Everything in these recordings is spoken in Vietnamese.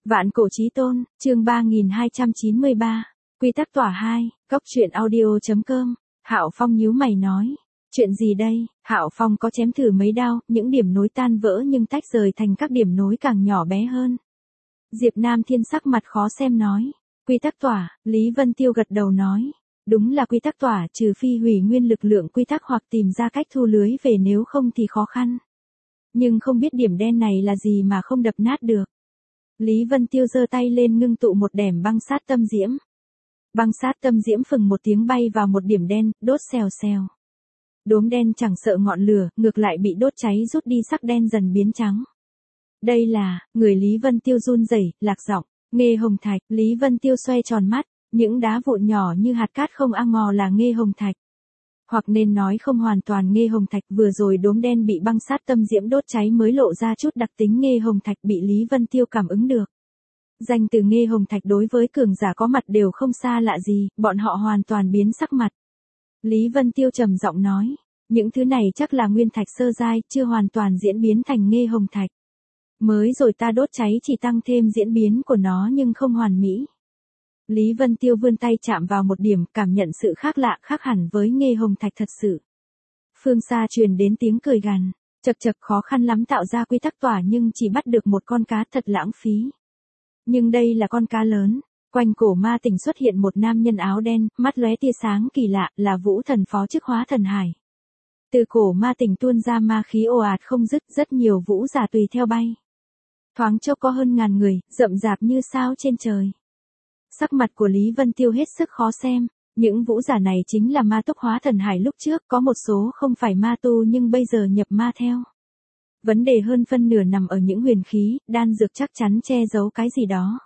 Vạn cổ chí tôn, chương 3293, quy tắc tỏa 2, góc truyện audio.com. Hạo Phong nhíu mày nói, chuyện gì đây? Hạo Phong có chém thử mấy đao, những điểm nối tan vỡ nhưng tách rời thành các điểm nối càng nhỏ bé hơn. Diệp Nam Thiên sắc mặt khó xem nói, quy tắc tỏa. Lý Vân Tiêu gật đầu nói, đúng là quy tắc tỏa, trừ phi hủy nguyên lực lượng quy tắc hoặc tìm ra cách thu lưới về, nếu không thì khó khăn. Nhưng không biết điểm đen này là gì mà không đập nát được. Lý Vân Tiêu giơ tay lên ngưng tụ một đẻm băng sát tâm diễm. Băng sát tâm diễm phừng một tiếng bay vào một điểm đen, đốt xèo xèo. Đốm đen chẳng sợ ngọn lửa, ngược lại bị đốt cháy rút đi, sắc đen dần biến trắng. Đây là, người Lý Vân Tiêu run rẩy, lạc giọng, nghê hồng thạch. Lý Vân Tiêu xoay tròn mắt, những đá vụn nhỏ như hạt cát không a ngò là nghê hồng thạch. Hoặc nên nói không hoàn toàn nghê hồng thạch, vừa rồi đốm đen bị băng sát tâm diễm đốt cháy mới lộ ra chút đặc tính nghê hồng thạch, bị Lý Vân Tiêu cảm ứng được. Danh từ nghê hồng thạch đối với cường giả có mặt đều không xa lạ gì, bọn họ hoàn toàn biến sắc mặt. Lý Vân Tiêu trầm giọng nói, những thứ này chắc là nguyên thạch sơ giai, chưa hoàn toàn diễn biến thành nghê hồng thạch. Mới rồi ta đốt cháy chỉ tăng thêm diễn biến của nó nhưng không hoàn mỹ. Lý Vân Tiêu vươn tay chạm vào một điểm, cảm nhận sự khác lạ, khác hẳn với nghê hồng thạch thật sự. Phương xa truyền đến tiếng cười gằn, chật chật, khó khăn lắm tạo ra quy tắc tỏa nhưng chỉ bắt được một con cá, thật lãng phí. Nhưng đây là con cá lớn. Quanh cổ ma tỉnh xuất hiện một nam nhân áo đen, mắt lóe tia sáng kỳ lạ, là Vũ Thần phó chức Hóa Thần Hải. Từ cổ ma tỉnh tuôn ra ma khí ồ ạt không dứt, rất nhiều vũ giả tùy theo bay. Thoáng chốc có hơn ngàn người, rậm rạp như sao trên trời. Sắc mặt của Lý Vân Tiêu hết sức khó xem, những vũ giả này chính là ma túc Hóa Thần Hải lúc trước, có một số không phải ma tu nhưng bây giờ nhập ma theo. Vấn đề hơn phân nửa nằm ở những huyền khí, đan dược chắc chắn che giấu cái gì đó.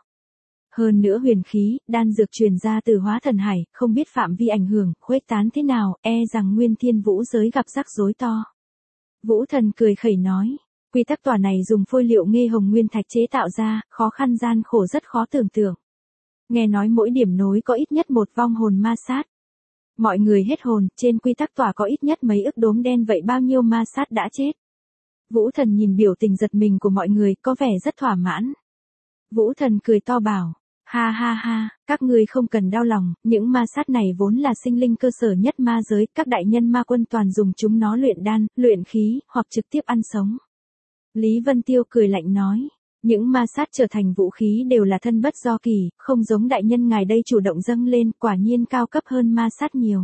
Hơn nữa huyền khí, đan dược truyền ra từ Hóa Thần Hải, không biết phạm vi ảnh hưởng, khuếch tán thế nào, rằng nguyên thiên vũ giới gặp rắc rối to. Vũ Thần cười khẩy nói, quy tắc tỏa này dùng phôi liệu nghê hồng nguyên thạch chế tạo ra, khó khăn gian khổ rất khó tưởng tượng. Nghe nói mỗi điểm nối có ít nhất một vong hồn ma sát. Mọi người hết hồn, trên quy tắc tỏa có ít nhất mấy ức đốm đen, vậy bao nhiêu ma sát đã chết. Vũ Thần nhìn biểu tình giật mình của mọi người, có vẻ rất thỏa mãn. Vũ Thần cười to bảo, ha ha ha, các ngươi không cần đau lòng, những ma sát này vốn là sinh linh cơ sở nhất ma giới, các đại nhân ma quân toàn dùng chúng nó luyện đan, luyện khí, hoặc trực tiếp ăn sống. Lý Vân Tiêu cười lạnh nói, những ma sát trở thành vũ khí đều là thân bất do kỳ, không giống đại nhân ngài đây chủ động dâng lên, quả nhiên cao cấp hơn ma sát nhiều.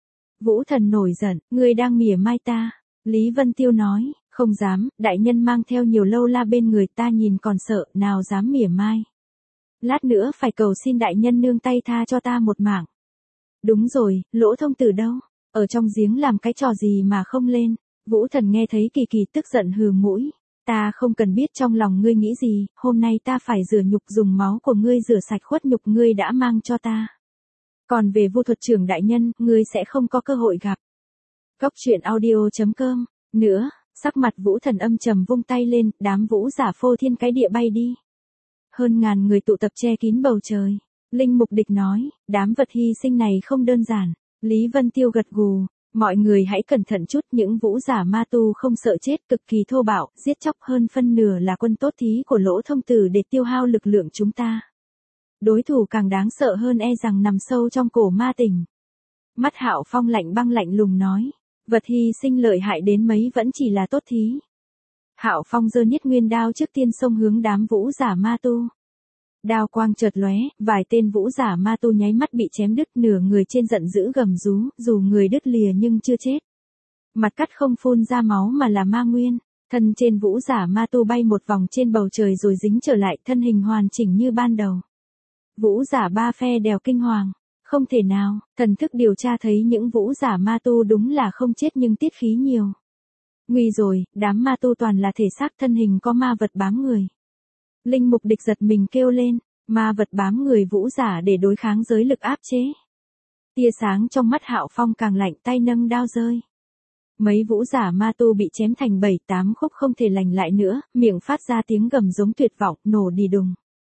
Vũ Thần nổi giận, ngươi đang mỉa mai ta. Lý Vân Tiêu nói, không dám, đại nhân mang theo nhiều lâu la bên người, ta nhìn còn sợ, nào dám mỉa mai. Lát nữa phải cầu xin đại nhân nương tay tha cho ta một mạng. Đúng rồi, Lỗ Thông Tử đâu? Ở trong giếng làm cái trò gì mà không lên? Vũ Thần nghe thấy kỳ kỳ tức giận hừ mũi. Ta không cần biết trong lòng ngươi nghĩ gì, hôm nay ta phải rửa nhục, dùng máu của ngươi rửa sạch khuất nhục ngươi đã mang cho ta. Còn về Vu Thuật Trưởng đại nhân, ngươi sẽ không có cơ hội gặp. Góc truyện audio.com. Nữa, sắc mặt Vũ Thần âm trầm vung tay lên, đám vũ giả phô thiên cái địa bay đi. Hơn ngàn người tụ tập che kín bầu trời. Linh Mục Địch nói, đám vật hy sinh này không đơn giản. Lý Vân Tiêu gật gù, mọi người hãy cẩn thận chút, những vũ giả ma tu không sợ chết, cực kỳ thô bạo, giết chóc, hơn phân nửa là quân tốt thí của Lỗ Thông Tử để tiêu hao lực lượng chúng ta. Đối thủ càng đáng sợ hơn rằng nằm sâu trong cổ ma tỉnh. Mắt Hạo Phong lạnh băng lạnh lùng nói, vật hy sinh lợi hại đến mấy vẫn chỉ là tốt thí. Hạo Phong giơ Niết Nguyên đao trước tiên xông hướng đám vũ giả ma tu. Đao quang chợt lóe, vài tên vũ giả ma tu nháy mắt bị chém đứt, nửa người trên giận dữ gầm rú, dù người đứt lìa nhưng chưa chết. Mặt cắt không phun ra máu mà là ma nguyên, thân trên vũ giả ma tu bay một vòng trên bầu trời rồi dính trở lại, thân hình hoàn chỉnh như ban đầu. Vũ giả ba phe đều kinh hoàng, không thể nào, thần thức điều tra thấy những vũ giả ma tu đúng là không chết nhưng tiết khí nhiều. Nguy rồi, đám ma tu toàn là thể xác, thân hình có ma vật bám người. Linh Mục Địch giật mình kêu lên, ma vật bám người vũ giả để đối kháng giới lực áp chế. Tia sáng trong mắt Hạo Phong càng lạnh, tay nâng đao rơi. Mấy vũ giả ma tu bị chém thành 7-8 khúc không thể lành lại nữa, miệng phát ra tiếng gầm giống tuyệt vọng, nổ đi đùng.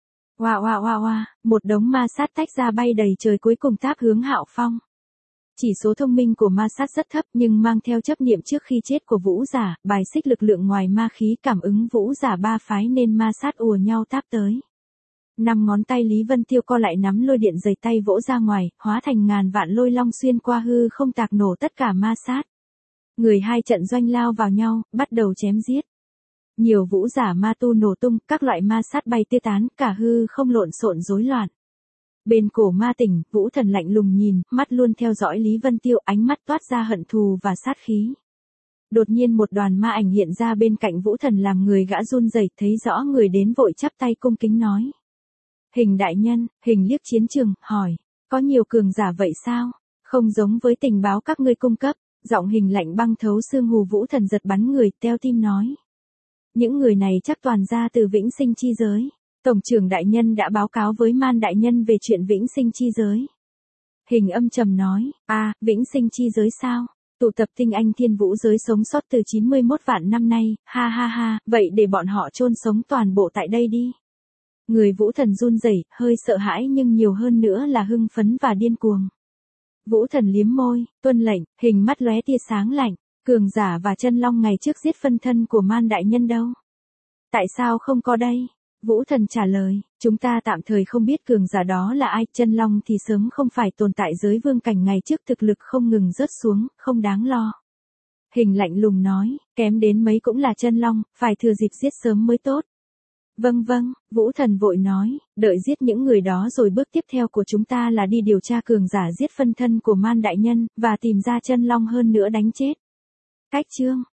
Oa oa oa oa, một đống ma sát tách ra bay đầy trời, cuối cùng táp hướng Hạo Phong. Chỉ số thông minh của ma sát rất thấp nhưng mang theo chấp niệm trước khi chết của vũ giả, bài xích lực lượng ngoài ma khí, cảm ứng vũ giả ba phái nên ma sát ùa nhau táp tới. Năm ngón tay Lý Vân Tiêu co lại nắm lôi điện giày tay vỗ ra ngoài, hóa thành ngàn vạn lôi long xuyên qua hư không tạc nổ tất cả ma sát. Người hai trận doanh lao vào nhau, bắt đầu chém giết. Nhiều vũ giả ma tu nổ tung, các loại ma sát bay tê tán, cả hư không lộn xộn rối loạn. Bên cổ ma tỉnh, Vũ Thần lạnh lùng nhìn, mắt luôn theo dõi Lý Vân Tiêu, ánh mắt toát ra hận thù và sát khí. Đột nhiên một đoàn ma ảnh hiện ra bên cạnh Vũ Thần làm người gã run rẩy, thấy rõ người đến vội chắp tay cung kính nói. Hình đại nhân, Hình liếc chiến trường, hỏi, có nhiều cường giả vậy sao? Không giống với tình báo các ngươi cung cấp, giọng Hình lạnh băng thấu xương hù. Vũ Thần giật bắn người, teo tim nói. Những người này chắc toàn ra từ Vĩnh Sinh chi giới. Tổng trưởng đại nhân đã báo cáo với Man đại nhân về chuyện Vĩnh Sinh chi giới. Hình âm trầm nói, Vĩnh Sinh chi giới sao? Tụ tập tinh anh thiên vũ giới sống sót từ 91 vạn năm nay, ha ha ha, vậy để bọn họ chôn sống toàn bộ tại đây đi. Người Vũ Thần run rẩy, hơi sợ hãi nhưng nhiều hơn nữa là hưng phấn và điên cuồng. Vũ Thần liếm môi, tuân lệnh, Hình mắt lóe tia sáng lạnh, cường giả và chân long ngày trước giết phân thân của Man đại nhân đâu? Tại sao không có đây? Vũ Thần trả lời, chúng ta tạm thời không biết cường giả đó là ai, chân long thì sớm không phải tồn tại giới vương cảnh ngày trước, thực lực không ngừng rớt xuống, không đáng lo. Hình lạnh lùng nói, kém đến mấy cũng là chân long, phải thừa dịp giết sớm mới tốt. Vâng, Vũ Thần vội nói, đợi giết những người đó rồi bước tiếp theo của chúng ta là đi điều tra cường giả giết phân thân của Man đại nhân, và tìm ra chân long hơn nữa đánh chết. Cách chương